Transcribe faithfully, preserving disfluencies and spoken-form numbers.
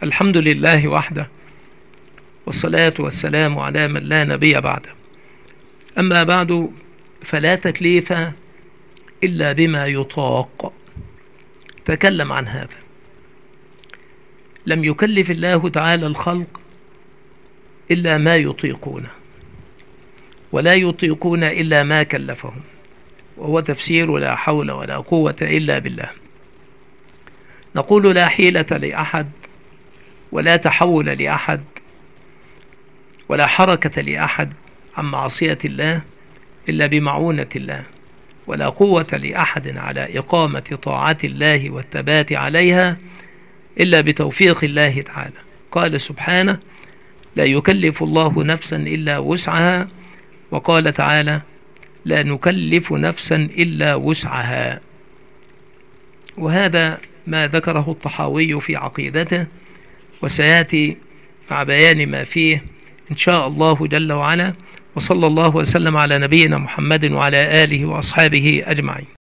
الحمد لله وحده، والصلاة والسلام على من لا نبي بعده. أما بعد، فلا تكليف إلا بما يطاق. تكلم عن هذا. لم يكلف الله تعالى الخلق إلا ما يطيقونه، ولا يطيقون إلا ما كلفهم، وهو تفسير لا حول ولا قوة إلا بالله. نقول لا حيلة لأحد، ولا تحول لأحد، ولا حركة لأحد عن معصية الله إلا بمعونة الله، ولا قوة لأحد على إقامة طاعة الله والثبات عليها إلا بتوفيق الله تعالى. قال سبحانه: لا يكلف الله نفسا إلا وسعها، وقال تعالى: لا نكلف نفسا إلا وسعها. وهذا ما ذكره الطحاوي في عقيدته، وسيأتي مع بيان ما فيه إن شاء الله جل وعلا. وصلى الله وسلم على نبينا محمد وعلى آله وأصحابه أجمعين.